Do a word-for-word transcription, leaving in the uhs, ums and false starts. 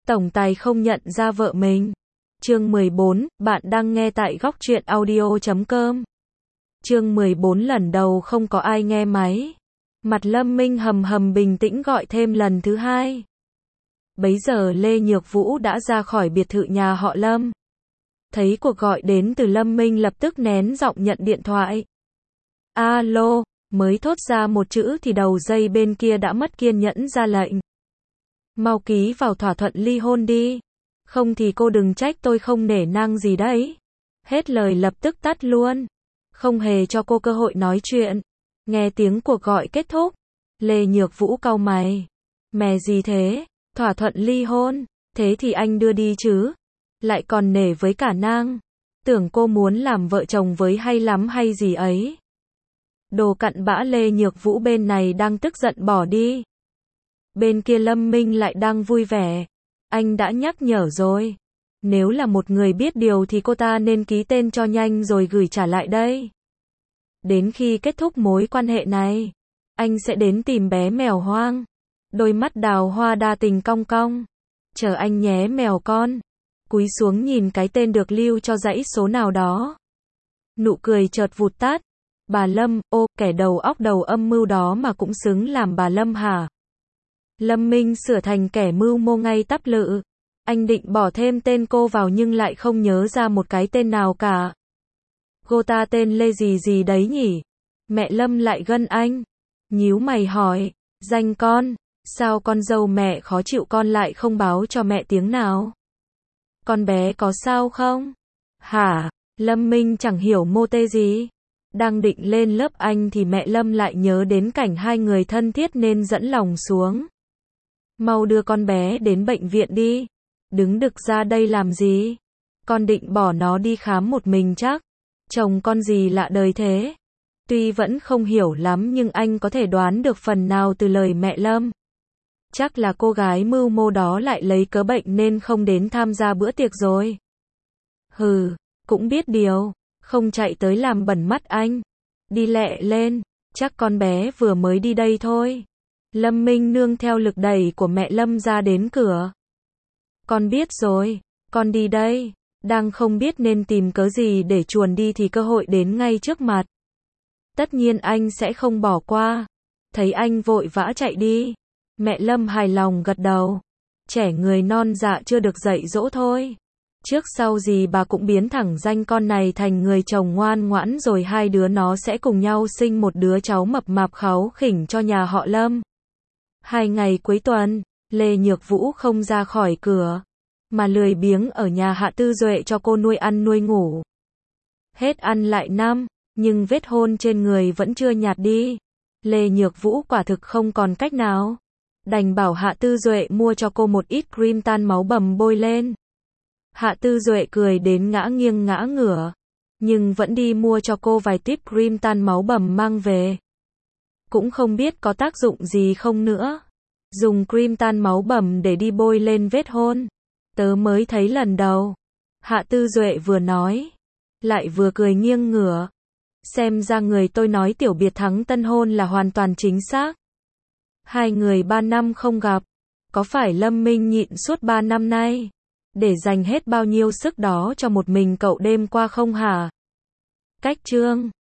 tổng tài không nhận ra vợ mình. Chương mười bốn, bạn đang nghe tại góc truyện audio chấm com. Chương mười bốn lần đầu không có ai nghe máy. Mặt Lâm Minh hầm hầm bình tĩnh gọi thêm lần thứ hai. Bấy giờ Lê Nhược Vũ đã ra khỏi biệt thự nhà họ Lâm. Thấy cuộc gọi đến từ Lâm Minh lập tức nén giọng nhận điện thoại. Alo, mới thốt ra một chữ thì đầu dây bên kia đã mất kiên nhẫn ra lệnh. Mau ký vào thỏa thuận ly hôn đi. Không thì cô đừng trách tôi không nể nang gì đấy. Hết lời lập tức tắt luôn. Không hề cho cô cơ hội nói chuyện. Nghe tiếng cuộc gọi kết thúc. Lê Nhược Vũ cau mày. Mè gì thế? Thỏa thuận ly hôn. Thế thì anh đưa đi chứ. Lại còn nể với cả nang. Tưởng cô muốn làm vợ chồng với hay lắm hay gì ấy. Đồ cặn bã. Lê Nhược Vũ bên này đang tức giận bỏ đi. Bên kia Lâm Minh lại đang vui vẻ. Anh đã nhắc nhở rồi. Nếu là một người biết điều thì cô ta nên ký tên cho nhanh rồi gửi trả lại đây. Đến khi kết thúc mối quan hệ này, anh sẽ đến tìm bé mèo hoang. Đôi mắt đào hoa đa tình cong cong. Chờ anh nhé mèo con. Cúi xuống nhìn cái tên được lưu cho dãy số nào đó. Nụ cười chợt vụt tắt. Bà Lâm, ô, kẻ đầu óc đầu âm mưu đó mà cũng xứng làm bà Lâm hả? Lâm Minh sửa thành kẻ mưu mô ngay tắp lự. Anh định bỏ thêm tên cô vào nhưng lại không nhớ ra một cái tên nào cả. Cô ta tên Lê gì gì đấy nhỉ? Mẹ Lâm lại gân anh. Nhíu mày hỏi, danh con, sao con dâu mẹ khó chịu con lại không báo cho mẹ tiếng nào? Con bé có sao không? Hả? Lâm Minh chẳng hiểu mô tê gì. Đang định lên lớp anh thì mẹ Lâm lại nhớ đến cảnh hai người thân thiết nên dẫn lòng xuống. Mau đưa con bé đến bệnh viện đi. Đứng đực ra đây làm gì? Con định bỏ nó đi khám một mình chắc. Chồng con gì lạ đời thế? Tuy vẫn không hiểu lắm nhưng anh có thể đoán được phần nào từ lời mẹ Lâm. Chắc là cô gái mưu mô đó lại lấy cớ bệnh nên không đến tham gia bữa tiệc rồi. Hừ, cũng biết điều. Không chạy tới làm bẩn mắt anh. Đi lẹ lên. Chắc con bé vừa mới đi đây thôi. Lâm Minh nương theo lực đẩy của mẹ Lâm ra đến cửa. Con biết rồi. Con đi đây. Đang không biết nên tìm cớ gì để chuồn đi thì cơ hội đến ngay trước mặt. Tất nhiên anh sẽ không bỏ qua. Thấy anh vội vã chạy đi. Mẹ Lâm hài lòng gật đầu. Trẻ người non dạ chưa được dạy dỗ thôi. Trước sau gì bà cũng biến thẳng danh con này thành người chồng ngoan ngoãn rồi hai đứa nó sẽ cùng nhau sinh một đứa cháu mập mạp kháu khỉnh cho nhà họ Lâm. Hai ngày cuối tuần, Lê Nhược Vũ không ra khỏi cửa, mà lười biếng ở nhà Hạ Tư Duệ cho cô nuôi ăn nuôi ngủ. Hết ăn lại năm, nhưng vết hôn trên người vẫn chưa nhạt đi. Lê Nhược Vũ quả thực không còn cách nào. Đành bảo Hạ Tư Duệ mua cho cô một ít cream tan máu bầm bôi lên. Hạ Tư Duệ cười đến ngã nghiêng ngã ngửa, nhưng vẫn đi mua cho cô vài tiếp cream tan máu bầm mang về. Cũng không biết có tác dụng gì không nữa. Dùng cream tan máu bầm để đi bôi lên vết hôn. Tớ mới thấy lần đầu. Hạ Tư Duệ vừa nói, lại vừa cười nghiêng ngửa. Xem ra người tôi nói tiểu biệt thắng tân hôn là hoàn toàn chính xác. Hai người ba năm không gặp. Có phải Lâm Minh nhịn suốt ba năm nay để dành hết bao nhiêu sức đó cho một mình cậu đêm qua không hả? Cách chương